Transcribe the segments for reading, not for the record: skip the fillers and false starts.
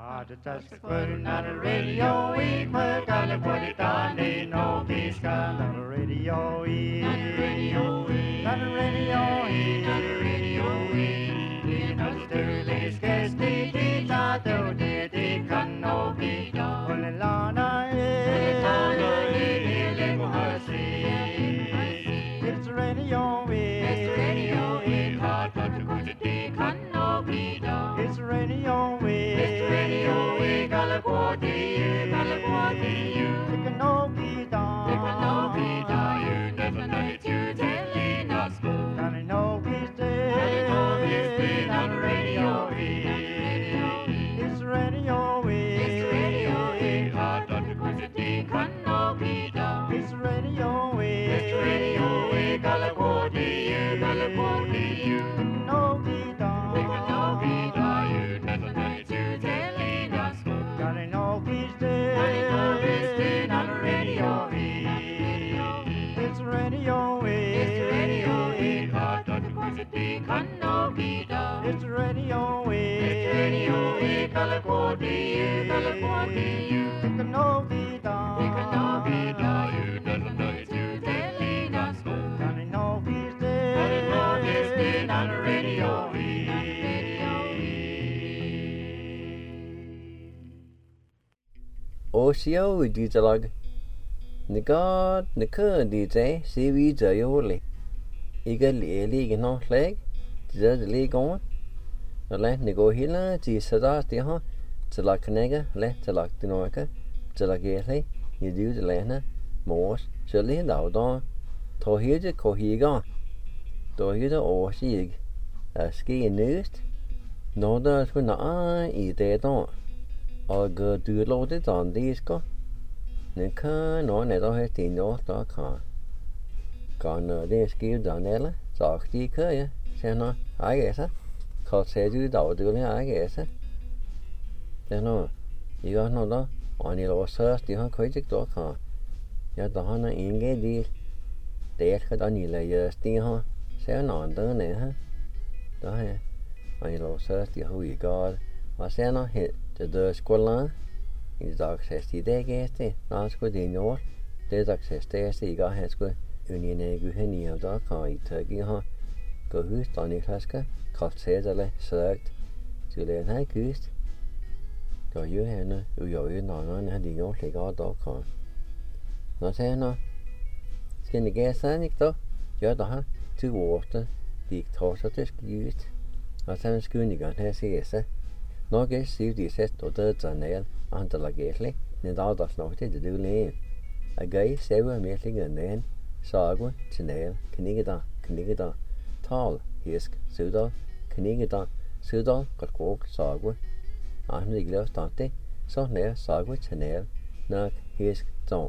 Put on the radio, we put on the put it on the no peace gun on the radio, on the radio, on the radio, on the radio, you know the dirty scarce the dita do the can no be done. Put it on it's the radio, it's the radio, hot but the good the can no be done. It's the radio, it's the radio, California, you can no be done. It can no be done. You never know it. You telling us go. Can I know he's dead? Can I know he's dead on the radio? It's the radio, it's the radio, hot but the good the can no be done. It's the radio, it's the radio, California, you can no be done. It can no be done. You never know it. You telling us go. Can I know he's dead? Can I know he's dead on the radio? It's the radio, it's the radio, hot but the good the can no be done. It's the radio, it's the radio, California, you can no be done. It can no be done. You never know it. You telling us go. Can I know he's dead? Can I know he's dead on the radio? Osio digitalog ni god ni cơ DJ CV giờ yêu lì iga lì cái nó leg giờ lì con nó lên ni go hila chỉ sada tí ha chỉ là cái này lên chỉ là tí nói cái chỉ là cái này như điều chỉ là nè mốt chỉ là đầu đó thôi hiểu chứ có hiểu không thôi hiểu chứ ô gì ski news nó đó cứ nó ý thế đó ở cái từ lâu tới tận đi có nên khá nói này đó hay thì nó đó còn ở đây skill đó này là giỏi gì cơ vậy xem nó ai vậy sao họ sẽ giữ đầu từ này ai vậy sao xem nó ý nó đó anh đi lo search thì họ khởi chức đó cả giờ đó nó in cái đi để cái đó nhìn lại giờ thì họ sẽ nón tới này ha đó hay anh đi lo search thì họ bị có và sẽ nó hiện từ school is access to the guest nó có đi nữa there's access there thì có hết cái union này cứ hình nhiều đó khỏi thời kia ha có hút toàn những class cái có sẽ ra lại select từ lên hai cứ rồi dưới này nó rồi nó đi nữa thì có đó còn nó sẽ nó cái này cái sáng nhất đó giờ đó to water thì thọ sẽ tới use nó sẽ school này cái này sẽ nó cái siêu thì sẽ tổ chức cho này anh ta là cái này nên đó đó nó sẽ được lên à cái sẽ với mấy cái người này sao quá cho này cái đó tall hisk sự đó có cổ sao quá anh đi lâu tao thế sao này sao quá cho này nó hisk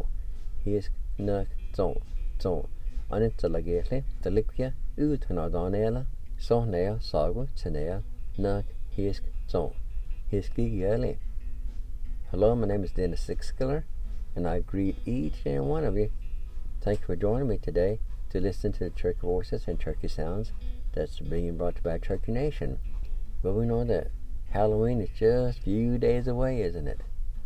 nó trộn anh ta là cái này ta lịch kia thằng nào đó này là sao này sao quá cho này nó hisk trộn Hiski. Hello, my name is Dennis Sixkiller, and I greet each and one of you. Thank you for joining me today to listen to the Turkey voices and Turkey sounds that's being brought to you by Turkey Nation. But we know that Halloween is just a few days away, isn't it?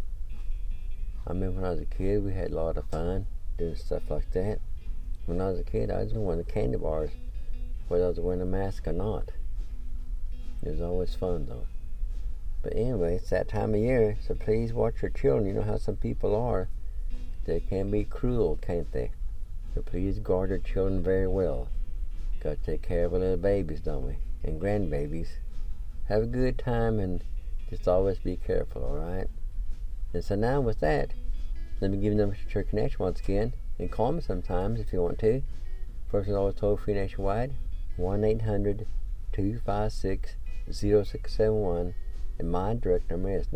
I remember when I was a kid, we had a lot of fun doing stuff like that. When I was a kid, I was going to candy bars, whether I was wearing a mask or not. It was always fun, though. But anyway, it's that time of year, so please watch your children. You know how some people are. They can be cruel, can't they? So please guard your children very well. Gotta take care of our little babies, don't we? And grandbabies. Have a good time and just always be careful, alright? And so now with that, let me give you the number to Church Connection once again. And call me sometimes if you want to. First is always toll free nationwide. 1-800-256-0671. And my direct number is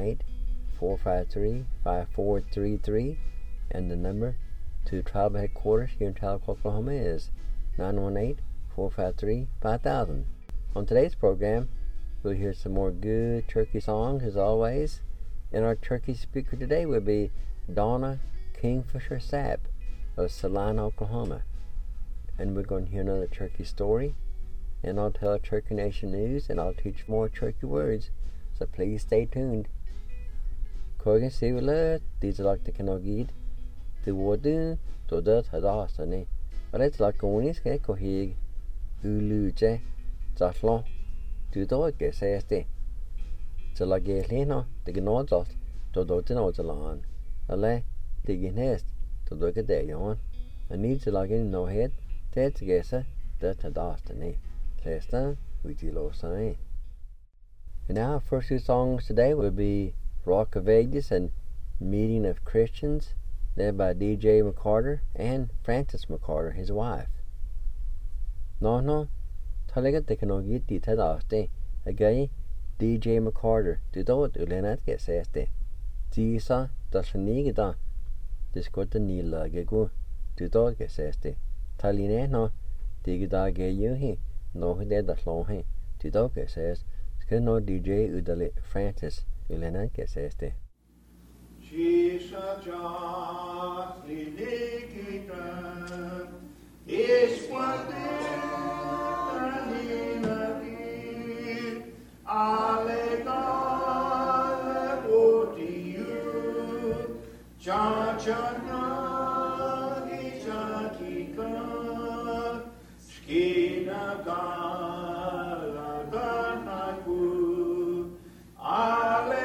918-453-5433. And the number to tribal headquarters here in Tahlequah, Oklahoma is 918-453-5000. On today's program, we'll hear some more good turkey songs as always. And our turkey speaker today will be Donna Kingfisher Sapp of Salina, Oklahoma. And we're going to hear another turkey story. And I'll tell Turkey Nation news and I'll teach more turkey words. So please stay tuned. Kogan sivile, dizelak de kanogid, de wodu, dodat hadastane. But like onis ke kohig, uluje, zatlon, do get says de. So like a leno, the gnodot, dodotin ozalan, a le, the gnest, to look at day on, and needs to log in no head, ted to guess that hadastane. Lesta, with you low sign. And now, our first two songs today will be Rock of Ages and Meeting of Christians, led by DJ McCarter and Frances McCarter, his wife. No, talaga teknologi di tadaste, agay DJ McCarter, dudot ulenat get saste. Tisa, dashanigida, discota nila gegu, dudot get saste. Taline no, digida ge yuhi, no hide daslonhe, dudot get says, no DJ udale Frances ulenat get saste. Shisha Jatli Nikita is what they Alegale Bodiu Chachanagi Chatika Skina Gala Ganaku Ale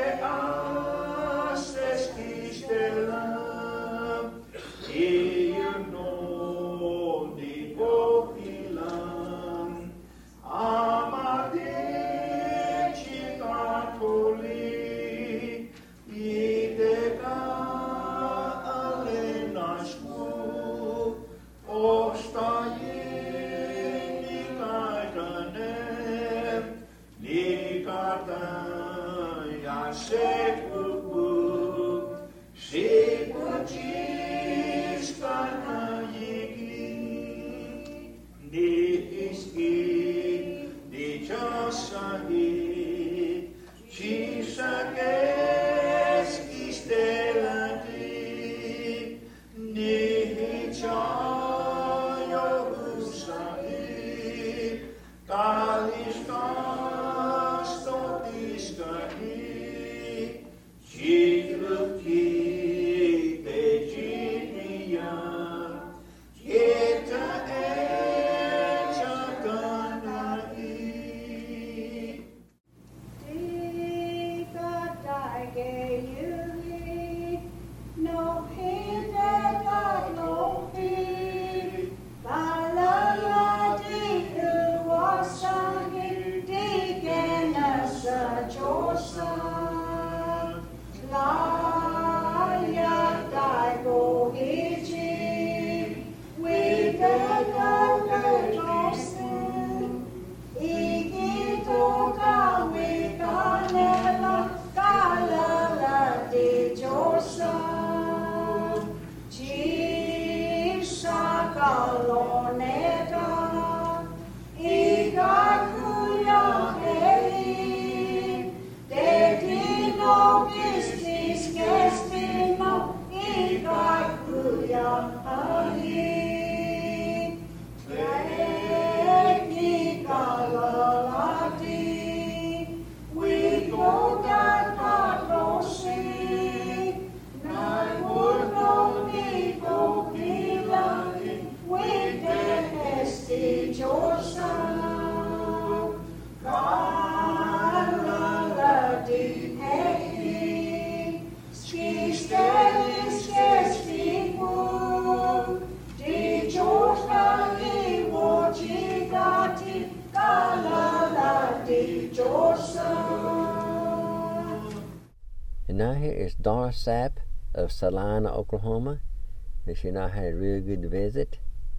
And now here is Donna Sapp of Salina, Oklahoma. And she now had a real good visit.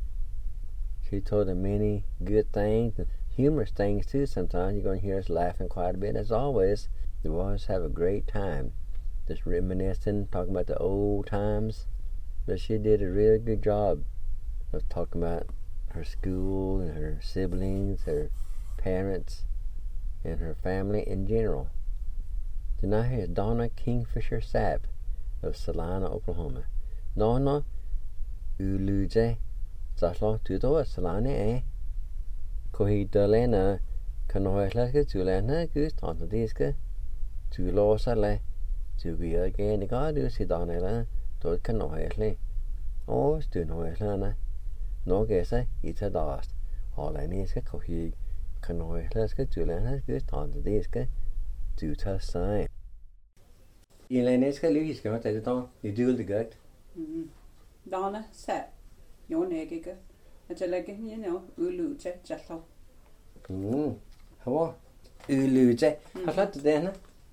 She told them many good things, and humorous things too. Sometimes you're going to hear us laughing quite a bit. As always, we always have a great time, just reminiscing, talking about the old times. But she did a really good job of talking about her school and her siblings, her parents, and her family in general. Tonight is Donna Kingfisher Sapp of Salina, Oklahoma. Donna Uluje Zaslo Tudo Salina Kohi Delena Kanohlaska Tulana Gus Tantadiska Tulosale Zugi again, the god is it on it, to can no hairly. Oh, still no hairly. No guess, it's a dust. All I need is a coffee. Can no hairless get to learn as good on the disc to test sign. Elaine skal lige skal tage det dog. Det dyr det godt. Donna sat. Jo nægge. At jeg lægger hende nu ulu til jallo. Hvor? Ulu til. Har slet det der?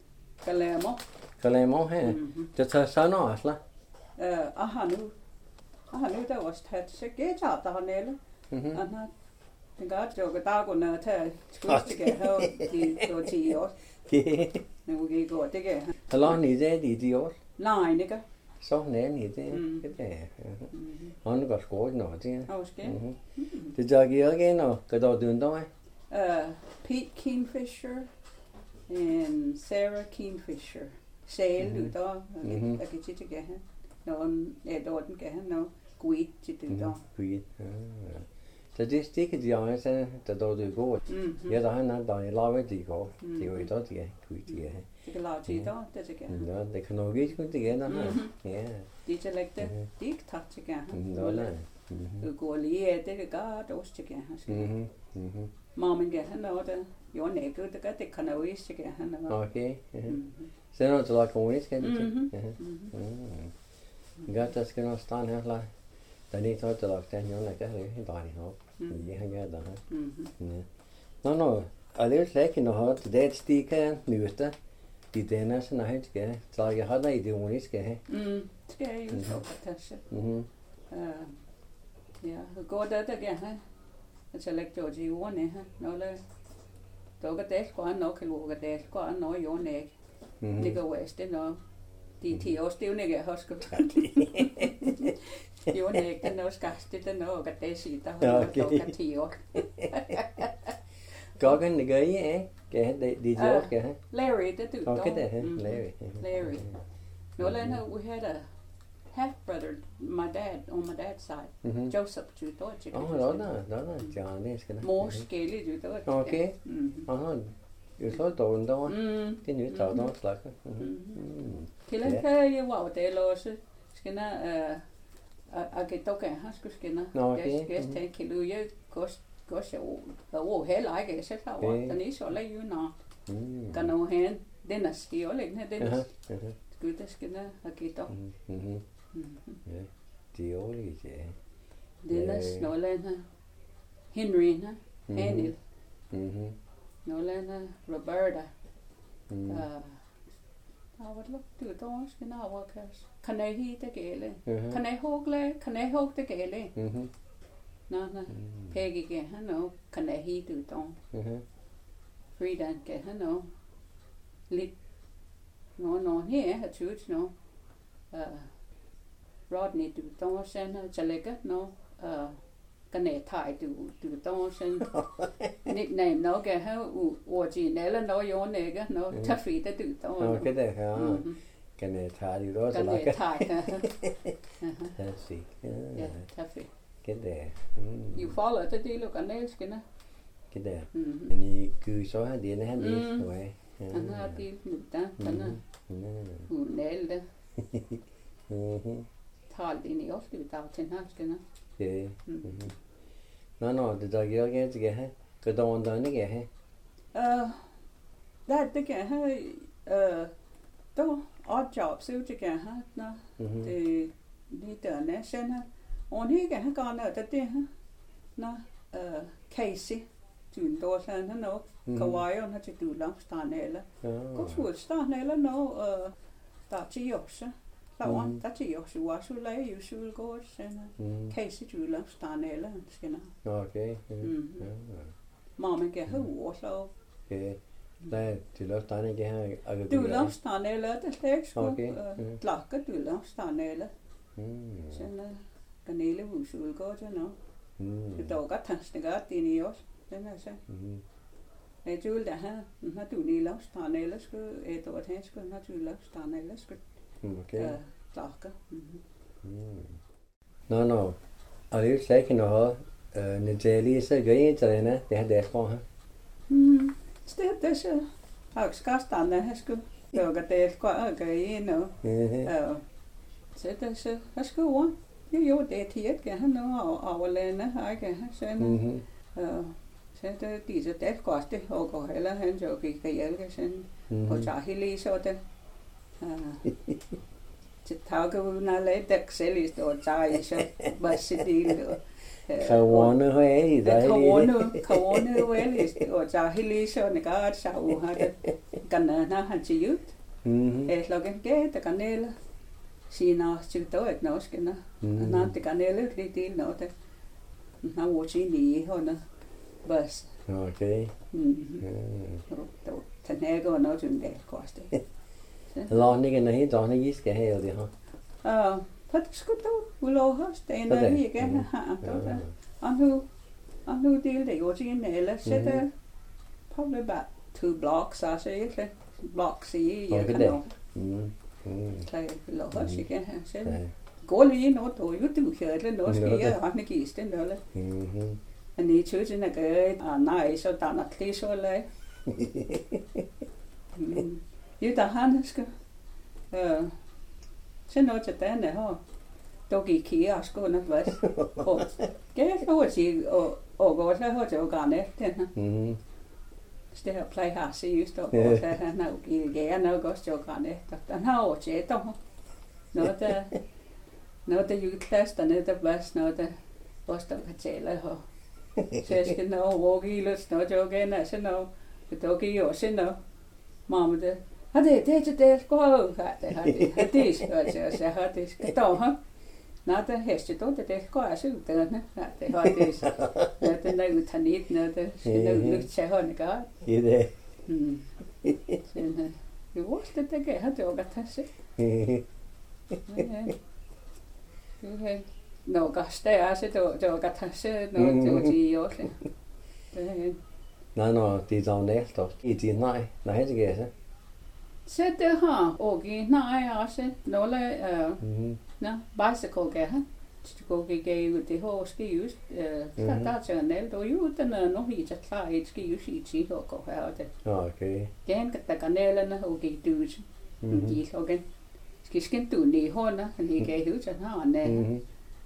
Kalemo her. Det tager sådan noget slet. Aha nu der også taget så gæt der har næle. Aha. Den godt jo der går ned til skudstige her de 10 år. Nu gik går det gør. Hvor lang er det de 10 år? Nej, ikke. Så nælen i det. Det er. Han går skåret noget det. Okay. Det tager jeg igen og gør du undre? Pete Kingfisher and Sarah Kingfisher. Sæl du der. Jeg kan ikke gøre han. Nogen der den gør han nu. Gud til du der. Gud. Så det stikker de andre så der du går. Ja, der han der laver det går. Det er jo det der Gud det er. Det kan lave til der, det til gerne. Ja, det kan nok ikke det gerne. Ja. Det til lægge det. Det ikke tager til gerne. Nej. Du går lige det kan godt også til gerne. Mammen gør han noget der. Jo nej, det kan jo ikke til gerne. Okay. Så når du lader komme skal det til. Godt der skal noget strand her klar. Der er ikke noget der lagt den jo der er helt dejligt op. Det han gør der. Nå. Alle slække når det stikker nyeste. De denne så nej skal. Så jeg har der ideen skal have. Skal jeg jo så passe. Ja, går der gerne. Så lægger jeg til jorden her. Når der det skal nok lukke det skal nok jo næg. Det går vest det når de 10 år stævne jeg har skal. Jo næg den også skast det når det siger der har 10 år. Gogan det gør I ikke? Kan det jo skal have. Larry det du. Okay det her. Larry. No, we had a half brother, my dad on my dad's side. Joseph to Deutsche. Der John det skal. More scaly to Deutsche. Okay. Jo så dårligt der. Det nyt der der slag. Til at jeg var det også. Skal na get dog her skal na. Jeg skal tænke lu jeg gosh jo heller ikke så der var den er så længe jo nå. Kan nu hen den er still ikke den er Gud der skal na get dog. Ja. Det er jo lige det. Den er snollen her. Henry her. Anil. Snollen her. Roberta. Hvad du der skal na workers. Kan jeg hit det gale? Kan jeg hugge det gale? Nå. Peggy kan han nå. Kan jeg hit det der? Frida kan han nå. Lidt. Nå her har tødt nå. Rodney du der sen så lægger nå. Kan jeg tage du der sen. Nickname nå kan have originale nå jo nægge nå. Tag Frida du der. Okay det her. Kan jeg tage det også lægger? Kan jeg tage. Ja, tag Frida. Cái det. You follow the deal of nails kena. Cái det. Ni cứ số hai điện hai điện rồi. Anh ha deal mit da, kana. Nail da. Tal din I også det der til hans kena. Okay. Nå, det der gør jeg ikke have. Cái đó der ikke have. Det kan have der odd job så det kan have. Nå. Det lidt der næsten. Og ikke han går ned det her. Nå, Casey, du der sådan han nok. Kawaii han til du lamstan eller. Godt stan eller nå der til også. Der til også var så lei jo så godt sådan. Casey du lamstan eller skal nå. Okay. Mamma kan høre så. Okay. Nej, du lamstan ikke her. Du lamstan eller det slet ikke. Lakker du lamstan eller. Sådan kanele hus vil gå til nå. Det dog godt tanke godt det I også. Den er så. Jeg tror der her, når du lige laver strand eller skulle et år til skulle når du laver strand eller skulle. Okay. Lakker. Nå. Og det er slet ikke noget. Natalie så gør I til hende. Det har det fra her. Det så. Har skal strand her skulle. Rồi cái tết qua cái nó sẽ ta sẽ hết cái uống yếu để thiệt cái nó ở lên nó hai cái sẽ sẽ ta tí giờ tết qua thì họ có hay là hen cho cái cái sẽ họ trả hi lý số thế chỉ tháo cái na lấy tết sẽ lý số trả sẽ bớt đi nữa khẩu nữa hay gì đấy khẩu nữa vậy lý số trả hi lý số này cả sao ha cái nó hành chỉ yếu là cái cái này là Siinä sitten että noskena. Nanti kanelle kritiin note. Na vuosi niin on bas. Okei. Tänne go no tunde koste. Lo ni kan hi då ni giska helt ha. Fatisku to uloha steina ni kan ha to. Anu deal de vuosi nelle sätter probably about 2 blocks I say it. Blocks I kan. Klei loha sikan ha så. Går lige noget og jo du kørte noget skal jeg have gisten eller. Men I tror ikke at det nej så der er klæde så lei. Jo der han skal så noget til den her. Dog gik her skal nok hvad. Det er for at sige og går så har jeg gerne den her. Det her play her seriøst og går så han har gerne nok også jo gerne. Der har jo tjent dog. Noget der juleklæster ned der plads noget der også der kan tale her. Så jeg skal nå råge i lidt noget jo igen altså noget. Det dog i også noget. Mamma det. Det går det skal jeg så har det skal dog ha. Nå der heste dog det går altså ud der ne. Det har det. Den der ud han ikke noget der. Noget lyst til han gør. Ja det. Sen jo også det kan have det og at se. No gastea se to gatase no ti også. No det er sådan det står. I din nej det gør så. Så det har og nej også nogle bicycle gør han. Det går ikke ud det har ski just der til en el og jo den no hit at klar et ski just i ti og går her det. Okay. Den der kanalerne og gik du. De igen. Skal du lige hånda lige gav ud til han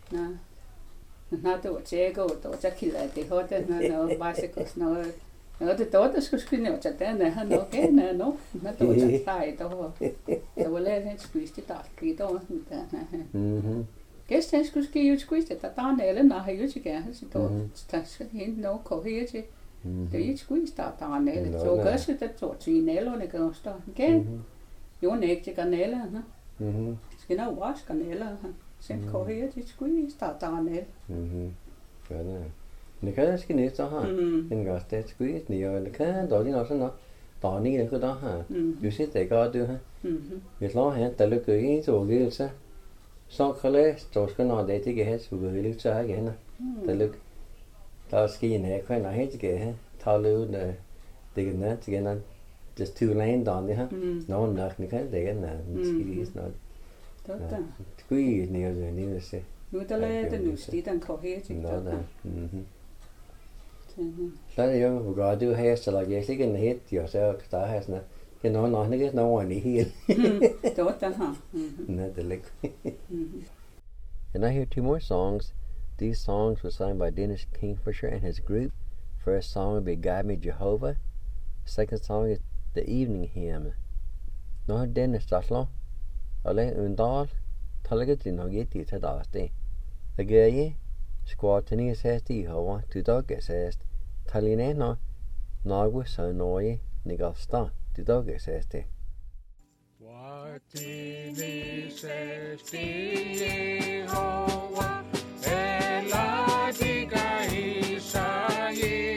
na to tjego to takila det hotel no bicycles no det der skulle skrive til den han okay no na to tai to det var lidt en squeeze det der dog gæsten skulle skrive ud squeeze det der eller når har jo til gerne så to tas hen no ko her til det er squeeze der eller så gør så det to tinellerne kan stå igen jo ikke til kanalen skal nå wash kanalen sen ko her til squeeze der ned ja det kan skal næste ha en gas det squeeze ni og kan dog lige også nå der ni det der ha du ser det godt du ha vi slår her der lykker i så vil så kan læse så skal nå det ikke have så vil det så igen der lyk der skal en her kan have ikke have tage ud det kan næste igen just two lane down there no nok ni kan det igen ski is not squeeze ni og ni så nu der lader det nu stig den ko her til der så er jo hvor du har så la jeg ikke en hit jo så der har sådan det no ikke no ni helt der ha not the lick and I hear 2 more songs. These songs were sung by Dennis Kingfisher and his group. First song will be Guide Me Jehovah. Second song is The Evening Hymn. Nå Dennis Daslo alle undal talaget din og gitt til daste. Det gøye skvatni sest i hava til dag sest. Talinena nagu sanoje nigasta til dag sest. Watini sest i hava ela diga isaye.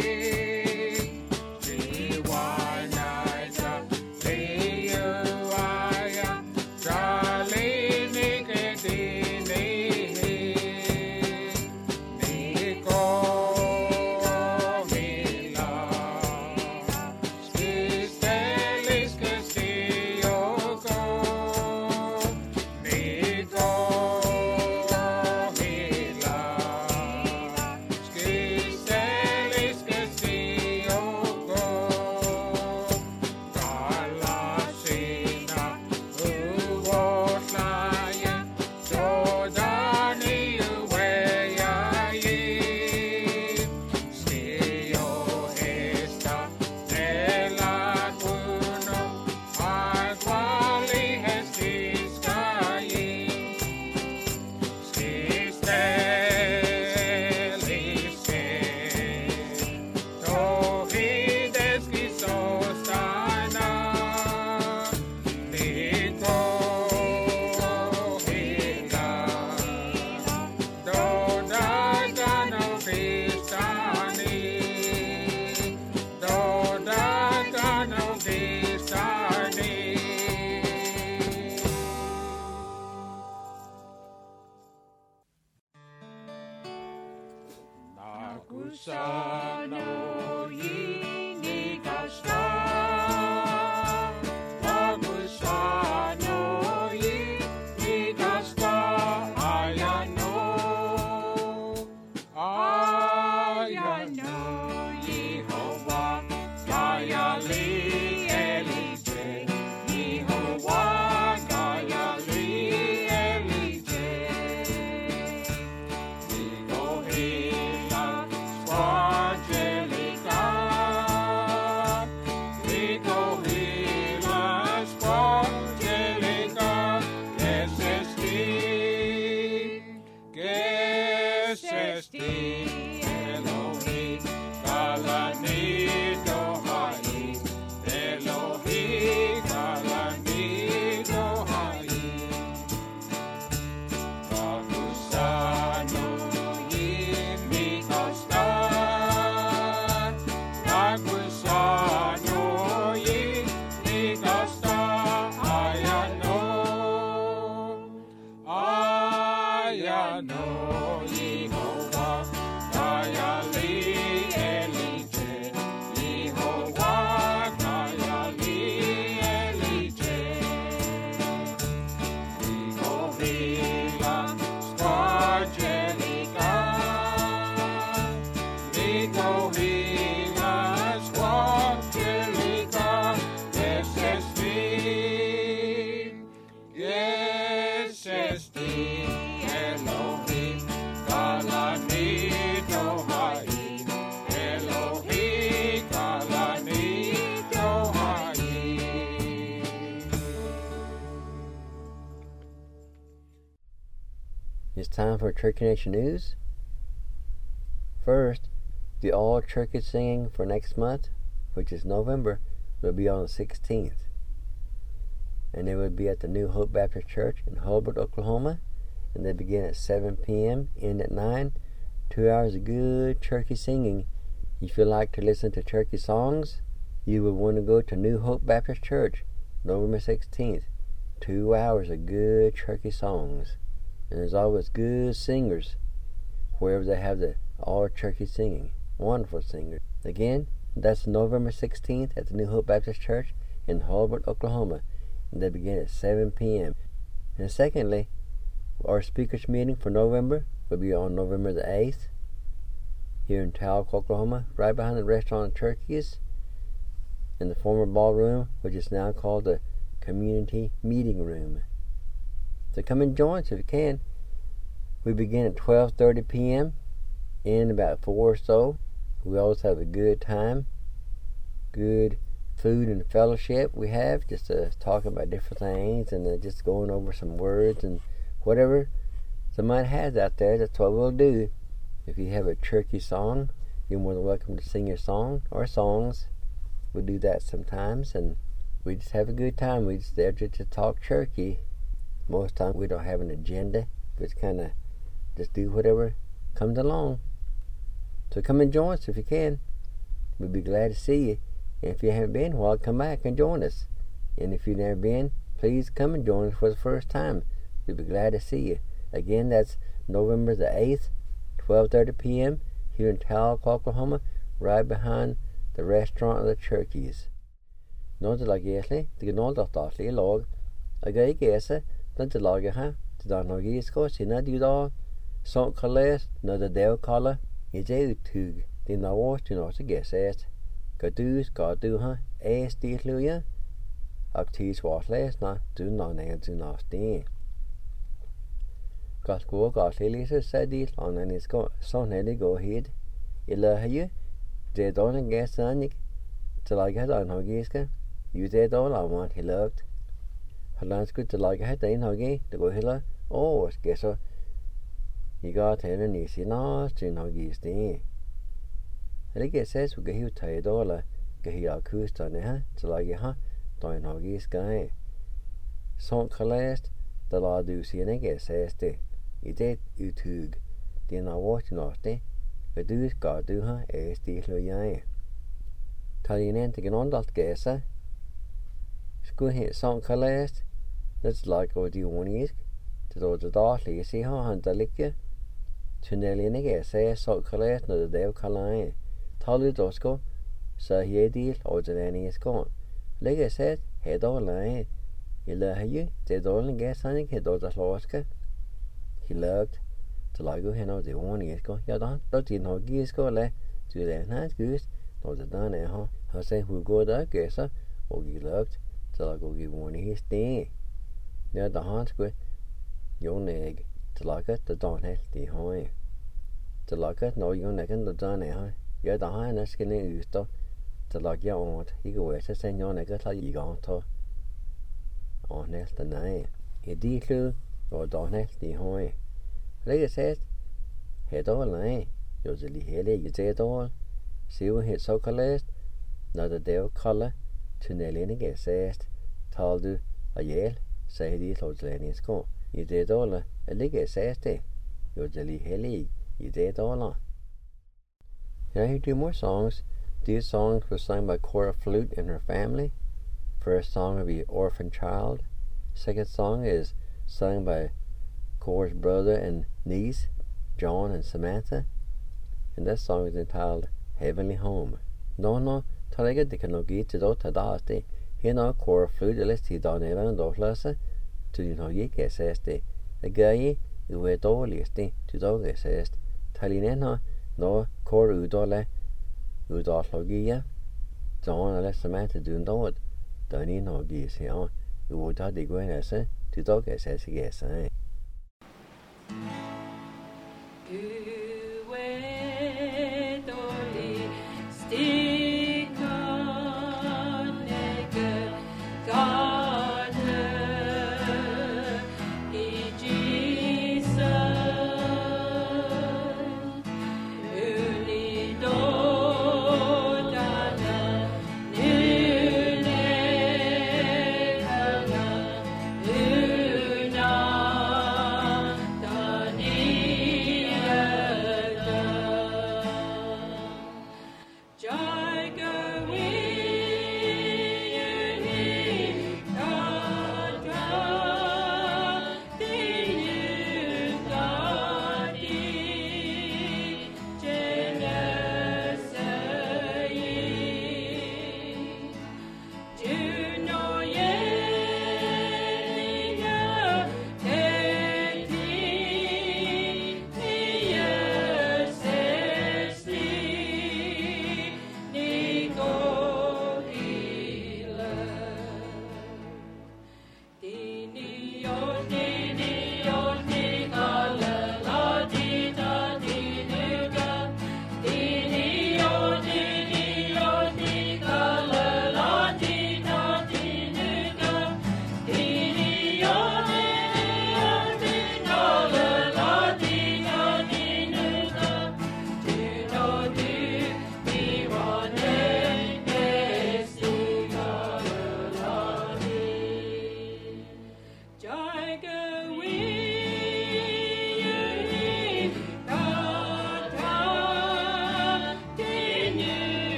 It's time for Turkey Nation News. First, the all turkey singing for next month, which is November, will be on the 16th. And it will be at the New Hope Baptist Church in Hulbert, Oklahoma. And they begin at 7 p.m., end at 9. 2 hours of good turkey singing. If you like to listen to turkey songs, you will want to go to New Hope Baptist Church, November 16th. 2 hours of good turkey songs. And there's always good singers wherever they have the all turkey singing. Wonderful singers. Again, that's November 16th at the New Hope Baptist Church in Hulbert, Oklahoma. And they begin at 7 p.m. And secondly, our speakers meeting for November will be on November the 8th here in Talc, Oklahoma, right behind the restaurant Turkeys, in the former ballroom, which is now called the Community Meeting Room. So come and join us if you can. We begin at 12:30 p.m. in about 4 or so. We always have a good time, good food and fellowship we have, just talking about different things and just going over some words and whatever somebody has out there. That's what we'll do. If you have a turkey song, you're more than welcome to sing your song or songs. We do that sometimes, and we just have a good time. We just there to talk turkey. Most times we don't have an agenda. We just kind of just do whatever comes along. So come and join us if you can. We'd be glad to see you. And if you haven't been, well, come back and join us. And if you've never been, please come and join us for the first time. We'd be glad to see you. Again, that's November the 8th, 12:30 p.m. here in Talc, Oklahoma, right behind the restaurant of the Turkeys. Nå til lag egentlig, det er noe datalig lag. Jeg ikke ese, den til laget her, til den har jeg skal sinne de da, sånn kalles, når det er det kalle, i det uttug, det er noe til noe til gæses. Skal du ha, stil løye, aktiv svartles, når du ned til nastig. Skal gå galt lise seg dit, og når jeg skal sånn er det gå hit. Eller her, det er da den gæsen ikke, til laget her, den har jeg skal. Jo, det er da la man til løgt. Hvordan skulle til laget her, den har jeg, det går heller, skal så. Jeg går til den i sin den har jeg sted. Eller ikke ses, vi kan hive tage da, eller kan hive af kusterne her, til laget her, den har jeg skal. Sånn kalest, der lader du sin ikke ses det. I det uttug, den har vært nåste, og du skal du ha, stil og jeg. Talinen til genondalt gæse, skulle he sånn kalest, det lag og de unisk, det da det da lese ha han der ligge, tunnelen ikke sånn kalest, når det er kallet. Taler du også, så he del og det er nye skån. Legge sett, he da leie, eller he, det dårlig gæse ikke, he da det slåske. He lagt, til lag og henne og det unisk, ja da din har gisk og le, du det er gust, når det der er ha. Han sier hun går der gæse, og he lagt, til lag og he unisk det. Ja da han skulle, jo næg, til laget det da helt i høj. Til laget når jo næggen det der er. Ja da han er skal ned ut, til laget jeg ånd, ikke ved sig sen jo nægget til i gang til. Og helt det nej. I de klød, og da helt i høj. Lægge sæt, he dårlig nej, jo det lige hele i det dårlig. Siv helt så kalest, når det der kalde, tunnelen ikke sæt, tal du af hjel, sagde de slåslænding skå. I det dårlig, ikke sæt det, jo det lige hele i det dårlig. Now here 2 more songs. These songs were sung by Cora Flute and her family. First song will be Orphan Child. Second song is sung by Cora's brother and niece, John and Samantha. And that song is entitled Heavenly Home. No, talega de kan logi til dot tadasti. Here Cora Flute eller til don evan dotlase. To din hogi keseste. The guy who were dårligste til dogesest. Talinena no Cora udola udologia. John eller Samantha dun dot. Dani no gis ja. Uda de gwenese til dogesest gesa. Jesus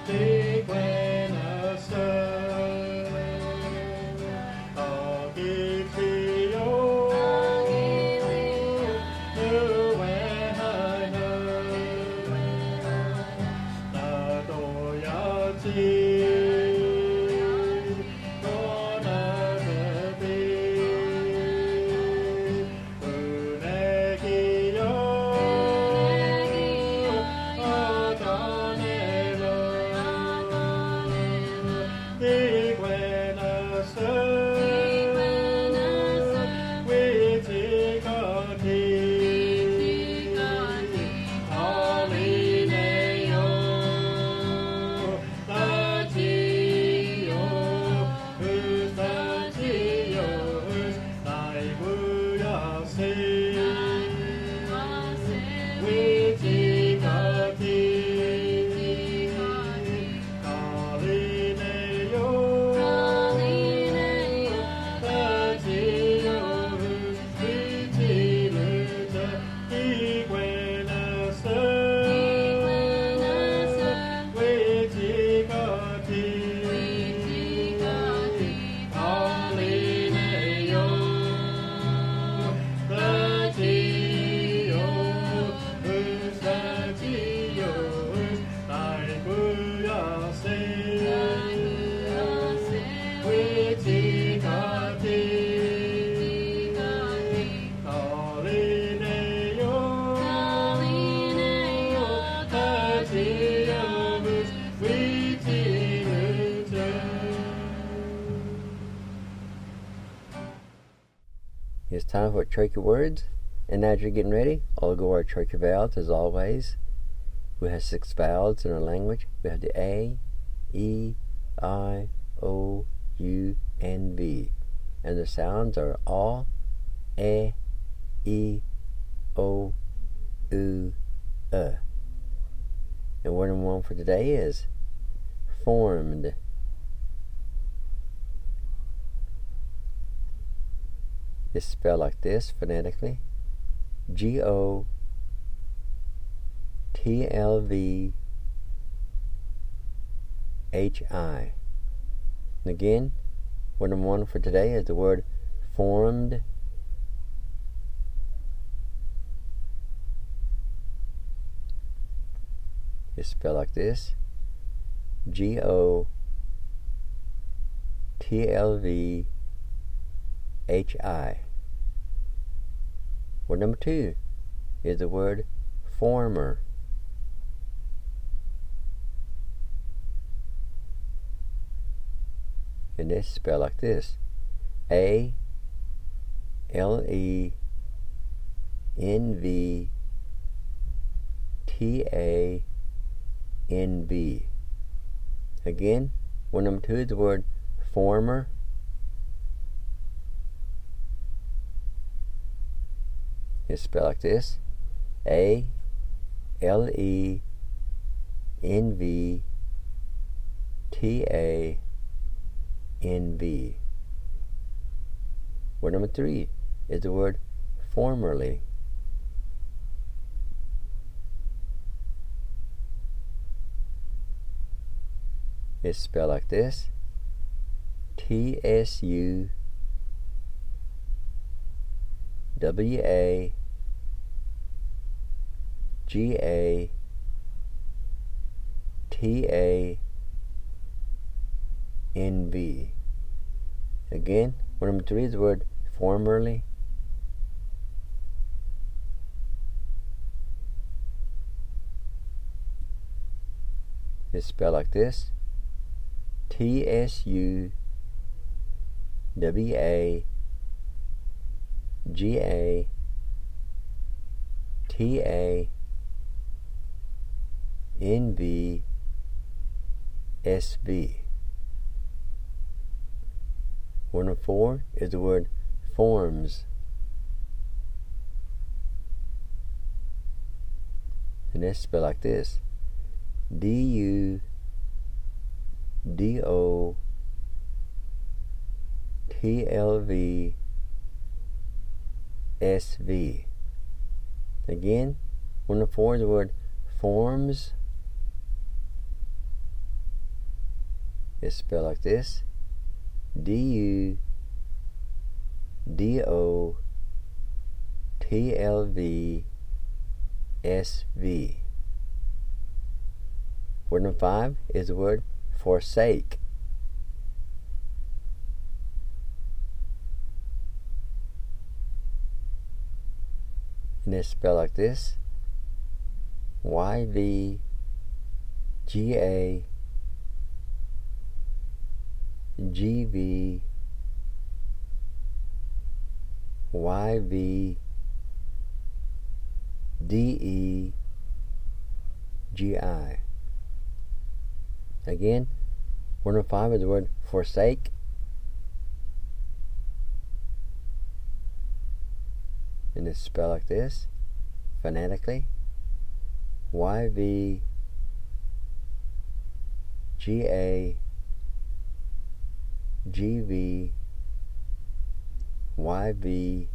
It's time for Cherokee words, and as you're getting ready, I'll go our Cherokee vowels as always. We have 6 vowels in our language. We have the A, E, I, O, U, and V. And the sounds are A, E, O, U, And word number 1 for today is formed. It's spelled like this phonetically: G-O-T-L-V-H-I. And again, word number 1 for today is the word formed. It's spelled like this: G-O-T-L-V-H-I. Word number 2 is the word former. And it's spelled like this: A-L-E-N-V-T-A-N-V. Again, word number 2 is the word former. It's spelled like this: A-L-E-N-V-T-A-N-V. Word number 3 is the word formerly. It's spelled like this: T-S-U-W-A-G-A-T-A-N-V. Again, word number 3 is the word formerly. It's spelled like this: T-S-U-W-A-G-A-T-A-N-V-S-V. Word number 4 is the word forms. And it's spelled like this: D-U-D-O-T-L-V-S-V. Again, word number 4 is the word forms. is spelled like this: DUDOTLVSV. Word number 5 is the word forsake. And it's spelled like this: YVGA GV YV DEGI. Again, word number 5 is the word forsake. And it's spelled like this, phonetically: YVGA GV YV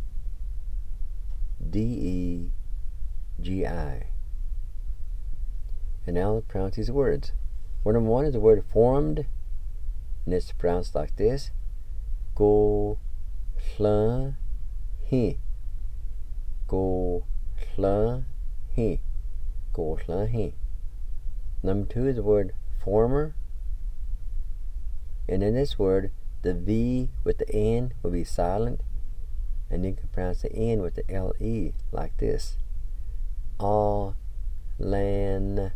DEGI. And now let's pronounce these words. Word number 1 is the word formed, and it's pronounced like this: Go hlun he. Go hlun he. Go hlun he. Number 2 is the word former, and in this word the V with the N will be silent, and you can pronounce the N with the LE like this: Alantana.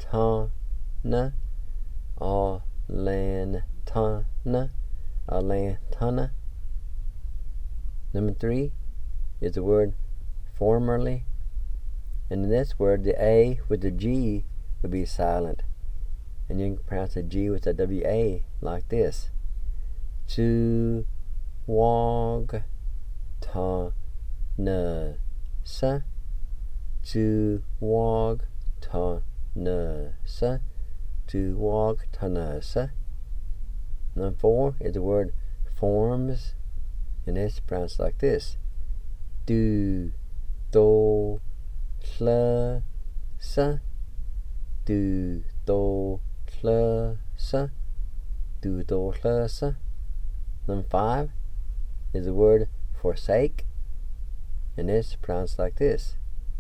Alantana. Alantana. Number 3 is the word formerly, and in this word the A with the G will be silent, and you can pronounce the G with the WA like this: To wog ta na sa. To wog ta na sa. To wog ta na sa. Number 4 is the word forms, and it's pronounced like this: Do do hla sa. Do do hla sa. Do do hla sa. Number 5 is the word forsake, and it's pronounced like this: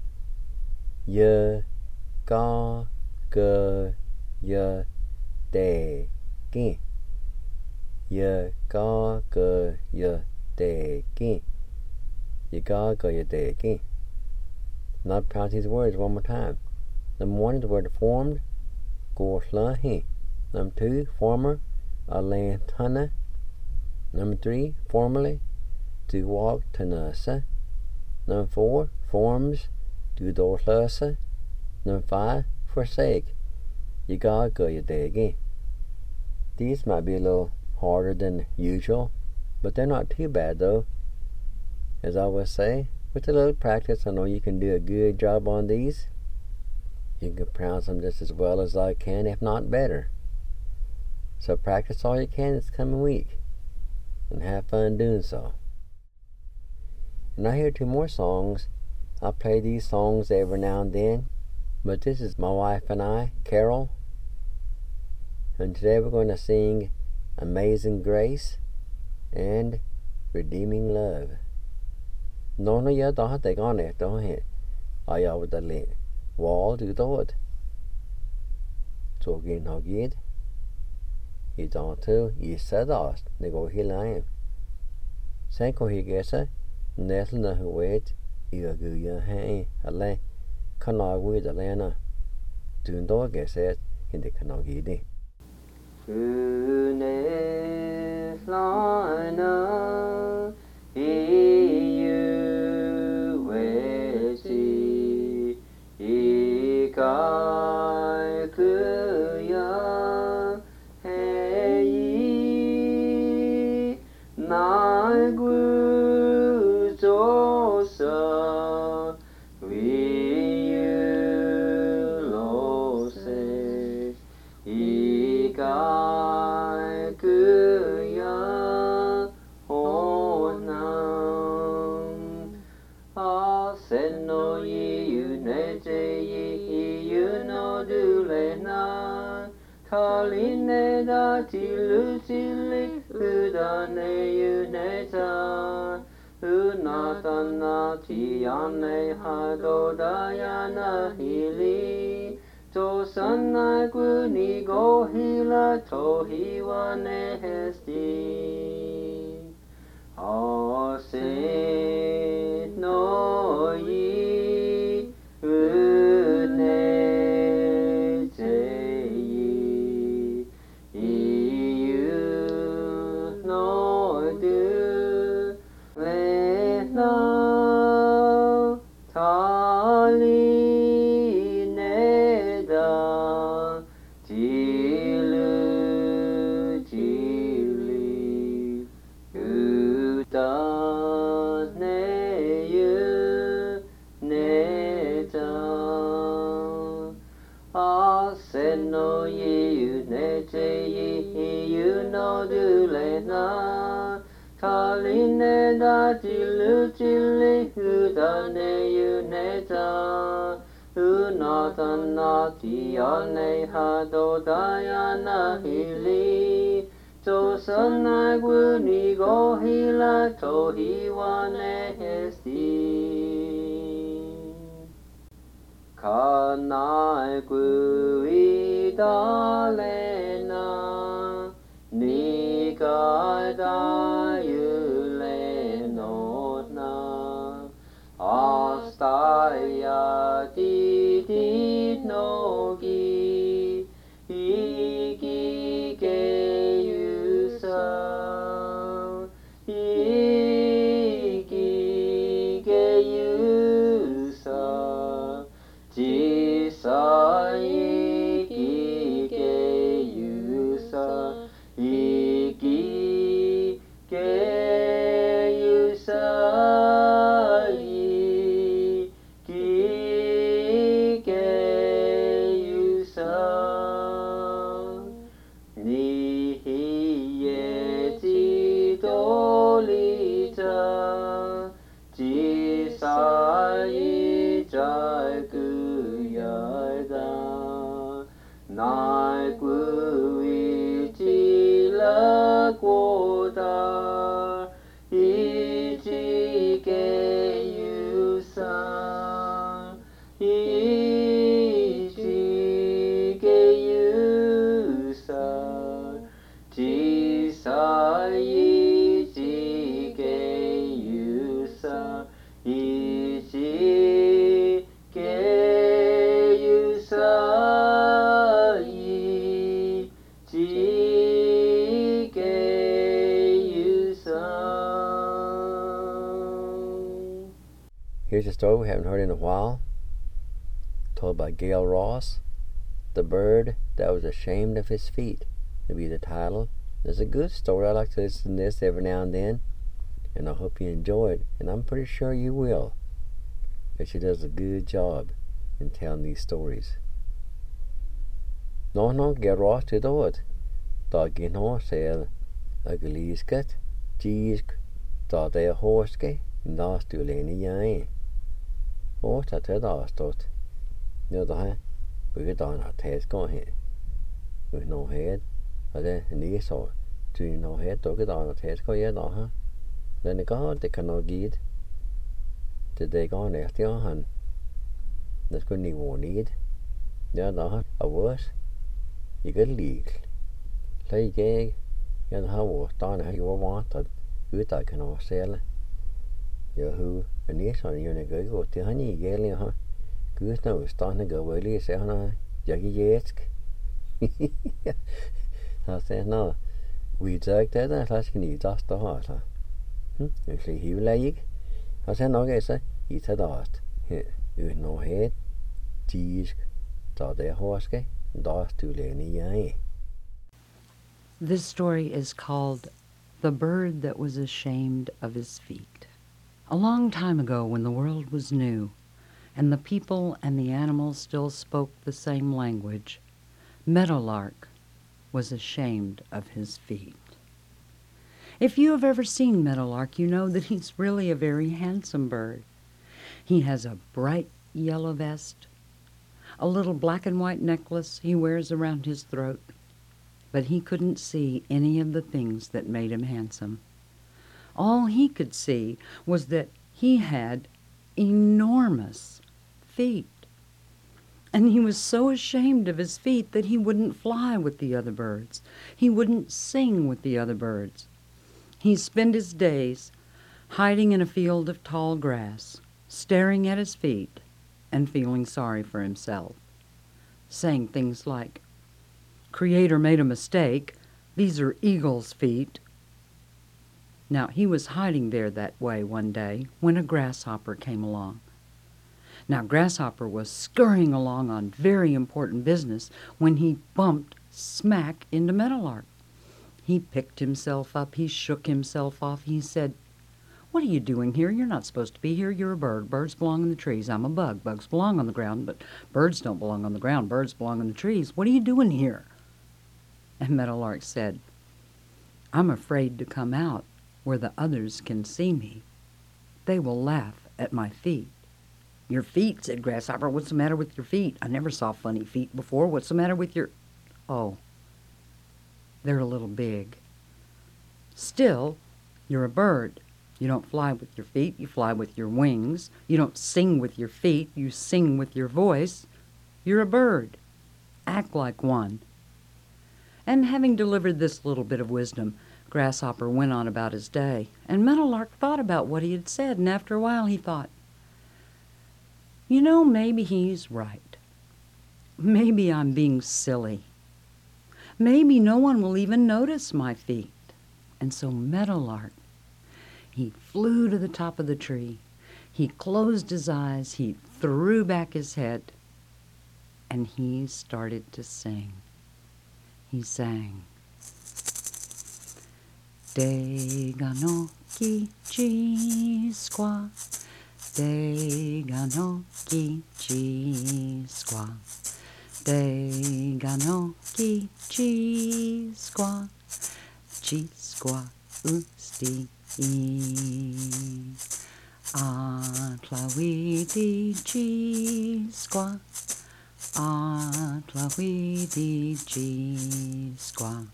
Ya ga ga ya de gi. Ya ga ga ya de gi. Ya ga ga ya de gi. Now pronounce these words one more time. Number 1 is the word formed, Go hlun he. Number 2, former, Alantana. Number 3, formerly, To walk tanasa. Number 4, forms, Do do hlasa. Number 5, forsake, You ga go ya degi. These might be a little harder than usual, but they're not too bad though. As I always say, with a little practice, I know you can do a good job on these. You can pronounce them just as well as I can, if not better. So practice all you can this coming week, and have fun doing so. And I hear 2 more songs. I play these songs every now and then, but this is my wife and I, Carol. And today we're going to sing Amazing Grace and Redeeming Love. Nó nhớ đó tại con này đó hệ ai ở đây lệ wall từ đó cho kiến họ biết thì đó thứ ý sẽ đó để có hiểu lại sẽ có hiểu cái sao nếu là huệ ý là người hay là con nói với đó là na từ đó cái sẽ hiện tại con nói gì đi Kaline da tilusili udane uneta unatana tiane hadodayana hili to sana guni gohila tohiwane hesti ose no yi no ye nete ye you no do le na kaline da tilu tili udane you neta unatana tiane hadodayana hili to sana guni gohila tohiwane hesti Kanai kui dalena Nika da yule notna Astaya di nogi Iki ke yusa Iki ke yusa Jisa iki ke yusa iki ke yusa iki ke yusa ni hiye ti dolita jisa Nai kui ti la quota ichi ke yusa ichi ke yusa jisa ichi ke yusa ichi ke yusa Here's a story we haven't heard in a while, told by Gail Ross, The Bird That Was Ashamed of His Feet, to be the title. It's a good story. I like to listen to this every now and then, and I hope you enjoy it, and I'm pretty sure you will, because she does a good job in telling these stories. No, Gail Ross to do it. Da gino sel a glisket, jisk, da de horske, nas du leni jae. Åta til da stått. Nå da her, bygget da en tæs gå her. Hvis nå her, og det nye så, du nå her, dukket da en tæs gå her da her. Den er godt, det kan nok givet. Det går næste år, han. Det skulle niveau ned. Ja da her, og vores. Ikke lik. Så ikke, jeg har vores, da her jo vant, at ud der kan også sælge. Jeg har en næsånd, jeg har gået til han i gælden, og Gud når stående går vel i, så han er, jeg er jætsk. Så sagde han, vi tager det der, så skal I da stå her, så. Jeg skal hive ikke. Og så nok så, I tager det også. Uden noget hæt, tisk, så det horske, da stulene jeg. This story is called The Bird That Was Ashamed of His Feet. A long time ago, when the world was new, and the people and the animals still spoke the same language, Meadowlark was ashamed of his feet. If you have ever seen Meadowlark, you know that he's really a very handsome bird. He has a bright yellow vest, a little black and white necklace he wears around his throat, but he couldn't see any of the things that made him handsome. All he could see was that he had enormous feet. And he was so ashamed of his feet that he wouldn't fly with the other birds. He wouldn't sing with the other birds. He spent his days hiding in a field of tall grass, staring at his feet and feeling sorry for himself, saying things like, "Creator made a mistake. These are eagle's feet." Now, he was hiding there that way one day when a grasshopper came along. Now, Grasshopper was scurrying along on very important business when he bumped smack into Meadowlark. He picked himself up, he shook himself off, he said, "What are you doing here? You're not supposed to be here. You're a bird. Birds belong in the trees. I'm a bug. Bugs belong on the ground, but birds don't belong on the ground. Birds belong in the trees. What are you doing here?" And Meadowlark said, "I'm afraid to come out where the others can see me. They will laugh at my feet." "Your feet," said Grasshopper. "What's the matter with your feet? I never saw funny feet before. What's the matter with your—" "Oh, they're a little big." "Still, you're a bird. You don't fly with your feet, you fly with your wings. You don't sing with your feet, you sing with your voice. You're a bird. Act like one." And having delivered this little bit of wisdom, Grasshopper went on about his day. And Meadowlark thought about what he had said, and after a while he thought, "You know, maybe he's right. Maybe I'm being silly. Maybe no one will even notice my feet." And so Meadowlark, he flew to the top of the tree. He closed his eyes, he threw back his head, and he started to sing. He sang, "Deganoki chi squaw, Deganoki chi squaw, Deganoki chi squaw, chi squaw usti Atlawidi chi squaw, Atlawidi chi squaw,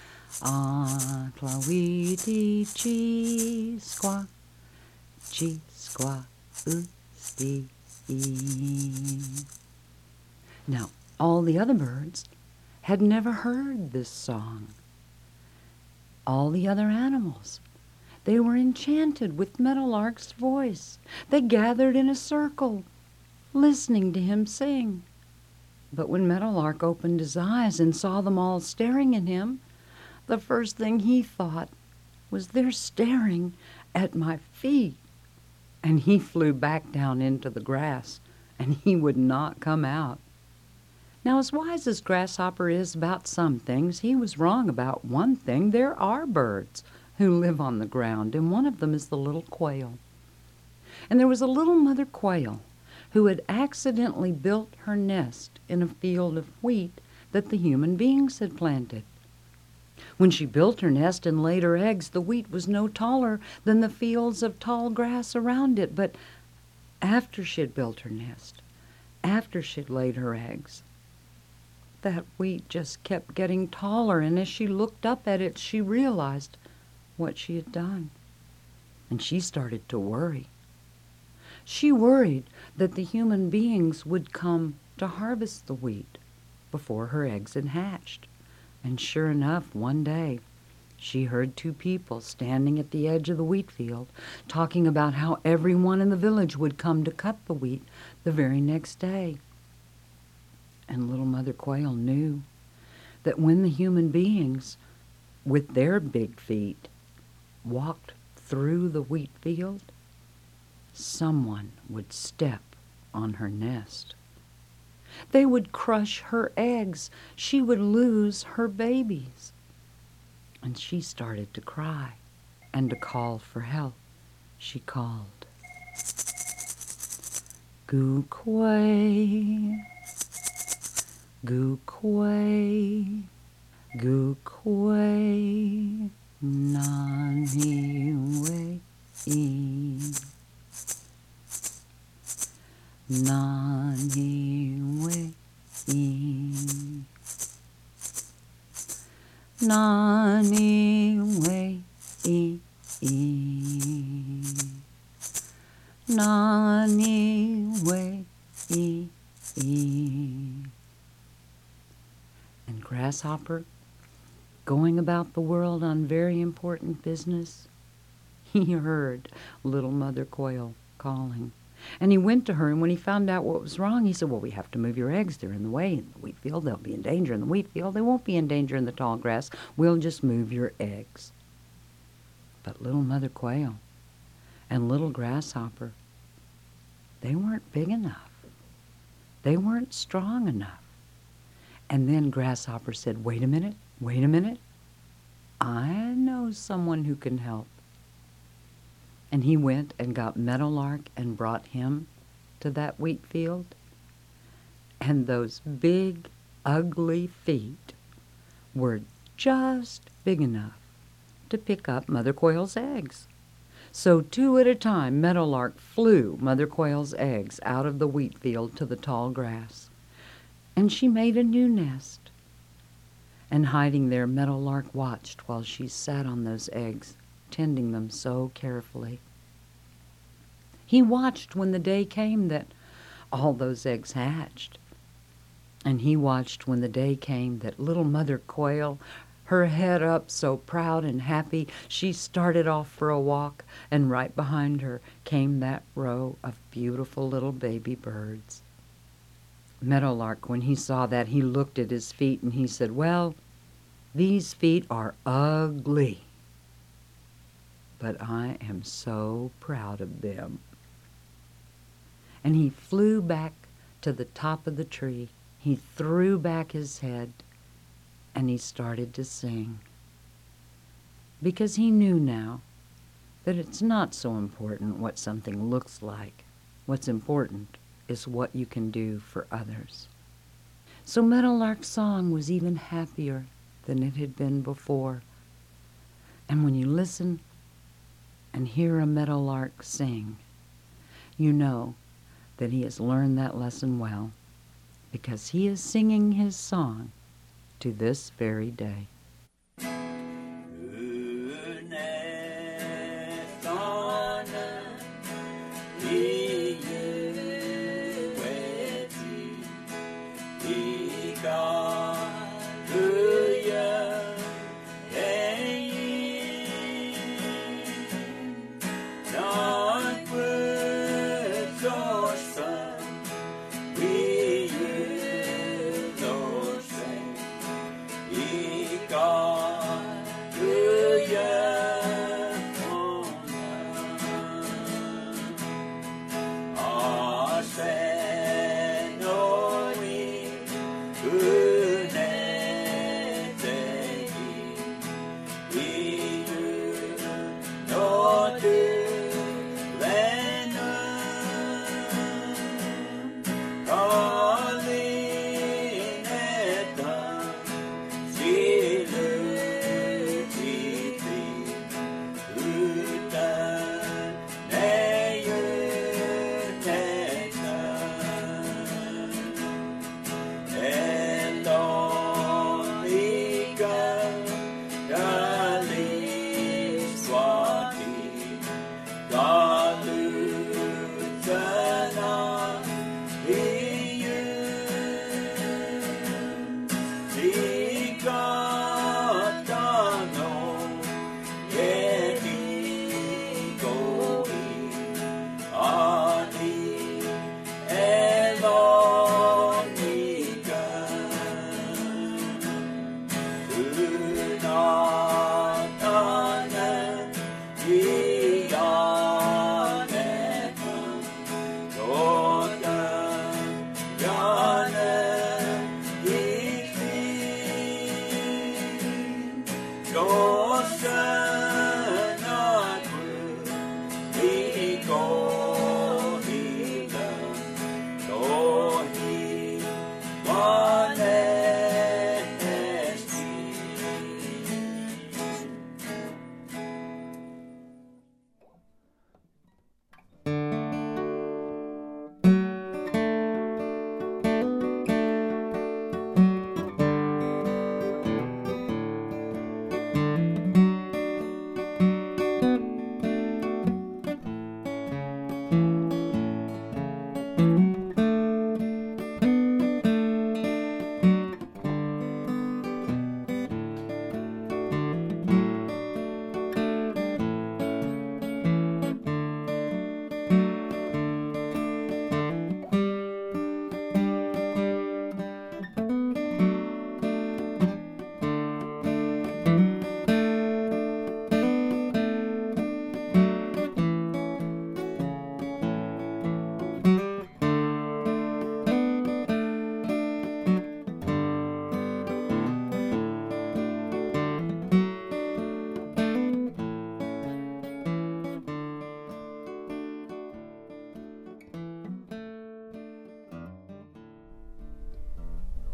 Atlawidi chi squaw, chi squaw usti. Now, all the other birds had never heard this song. All the other animals, they were enchanted with Meadowlark's voice. They gathered in a circle, listening to him sing. But when Meadowlark opened his eyes and saw them all staring at him, the first thing he thought was, "They're staring at my feet." And he flew back down into the grass, and he would not come out. Now, as wise as Grasshopper is about some things, he was wrong about one thing. There are birds who live on the ground, and one of them is the little quail. And there was a little mother quail who had accidentally built her nest in a field of wheat that the human beings had planted. When she built her nest and laid her eggs, the wheat was no taller than the fields of tall grass around it. But after she had built her nest, after she had laid her eggs, that wheat just kept getting taller, and as she looked up at it, she realized what she had done. And she started to worry. She worried that the human beings would come to harvest the wheat before her eggs had hatched. And sure enough, one day, she heard two people standing at the edge of the wheat field talking about how everyone in the village would come to cut the wheat the very next day. And little Mother Quail knew that when the human beings, with their big feet, walked through the wheat field, someone would step on her nest. They would crush her eggs. She would lose her babies. And she started to cry and to call for help. She called, "Goo-quay, goo-quay, goo-quay, nani-way, nani-way." Nani we e e. Nani we e e. And Grasshopper, going about the world on very important business, he heard little Mother Quail calling. And he went to her, and when he found out what was wrong, he said, well, we have to move your eggs. They're in the way in the wheat field. They'll be in danger in the wheat field. They won't be in danger in the tall grass. We'll just move your eggs. But little Mother Quail and little Grasshopper, they weren't big enough. They weren't strong enough. And then Grasshopper said, wait a minute. I know someone who can help. And he went and got Meadowlark and brought him to that wheat field. And those big, ugly feet were just big enough to pick up Mother Quail's eggs. So 2 at a time, Meadowlark flew Mother Quail's eggs out of the wheat field to the tall grass. And she made a new nest. And hiding there, Meadowlark watched while she sat on those eggs, tending them so carefully. He watched when the day came that all those eggs hatched. And he watched when the day came that little Mother Quail, her head up so proud and happy, she started off for a walk, and right behind her came that row of beautiful little baby birds. Meadowlark, when he saw that, he looked at his feet and he said, well, these feet are ugly, but I am so proud of them. And he flew back to the top of the tree. He threw back his head and he started to sing. Because he knew now that it's not so important what something looks like. What's important is what you can do for others. So Meadowlark's song was even happier than it had been before. And when you listen and hear a meadowlark sing, you know that he has learned that lesson well, because he is singing his song to this very day.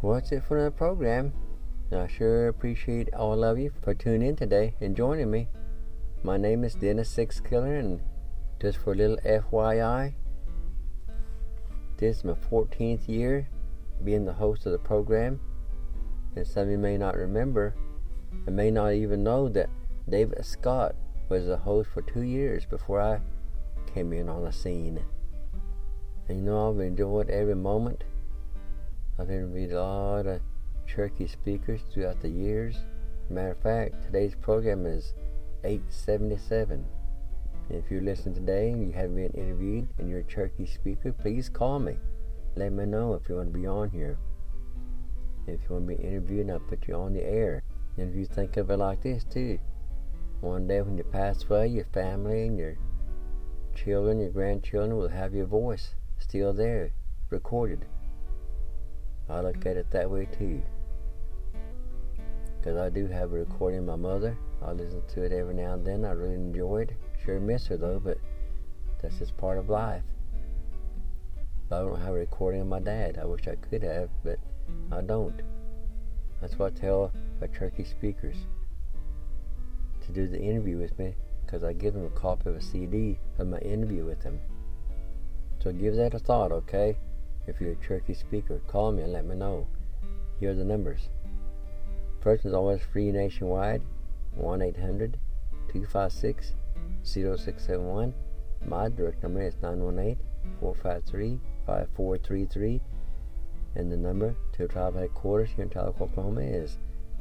Well, that's it for the program. I sure appreciate all of you for tuning in today and joining me. My name is Dennis Six Killer, and just for a little FYI, this is my 14th year being the host of the program. And some of you may not remember and may not even know that David Scott was the host for 2 years before I came in on the scene. And I've enjoyed every moment. I've interviewed a lot of Cherokee speakers throughout the years. Matter of fact, today's program is 877. If you're listening today and you haven't been interviewed and you're a Cherokee speaker, please call me. Let me know if you want to be on here. If you want to be interviewed, I'll put you on the air. And if you think of it like this too, one day when you pass away, your family and your children, your grandchildren will have your voice still there, recorded. I look at it that way too. Because I do have a recording of my mother. I listen to it every now and then. I really enjoy it. Sure miss her though, but that's just part of life. But I don't have a recording of my dad. I wish I could have, but I don't. That's what I tell our Cherokee speakers to do the interview with me, because I give them a copy of a CD of my interview with them. So give that a thought, okay? If you're a Cherokee speaker, call me and let me know. Here are the numbers. First is always free nationwide, 1-800-256-0671. My direct number is 918-453-5433. And the number to tribal headquarters here in Tahlequah, Oklahoma is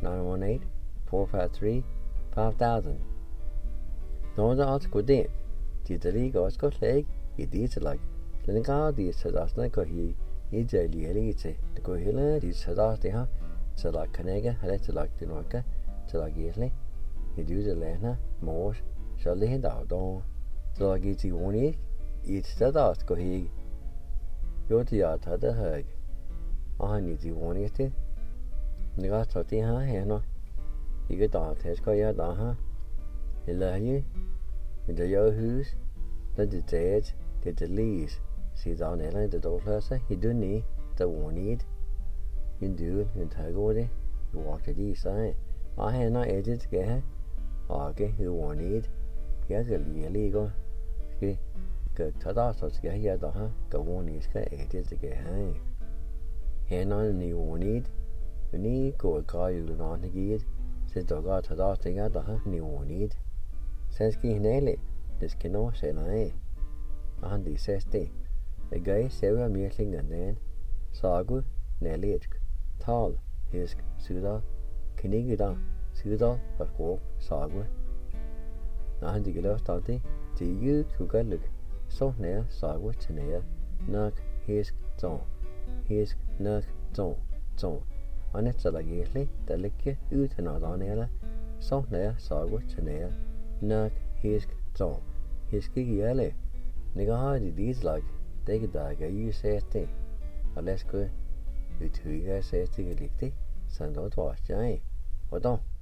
918-453-5000. Those are also good things. Titali goes go leg, it is like Lenica, the Sadasnako he is a lielite. The Gohilla, the Sadastiha, Sadak Kanega, Haletsalak Dinoka, Salak Yesli. He do the Lena, Morse, Shally and Outdoor. So I get you one egg, it's Sadasko he. You're the art of the hug. I need you one egg. The got to the hand. You get out, Tesco Yadaha. He love you. In the Yahoos, the dead, the leaves. See down there, the daughter, he do need the one need. You do, you tag over there. You walk to the side. I had not edged to get her. Okay, you one need. Get a legal. Okay, good. Tada, so get here, the go one is get edged to get her. Hand on the one need. You need go a car you don't get. Says the God Tada, they got the new one need. Says he nail this cannot say lie. And he says they. A guy several meeting and then Sagu, Nelit, Tal, Hisk, Suda, Kinigida, Suda, but walk, Sagu. And the last Tati, the you who got look, so near Sagu, Chanea, Nuk, Hisk, Zon, Hisk, Nuk, Zon. And it's like yearly, the licky, ut and out on ella, so near Sagu, Chanea, Nuk, Hisk, Zon, Hiski yelly. Nigga, these like. They could die, you say it. Let's go. You two guys say it, you licked it. Send out wash, Johnny. What on?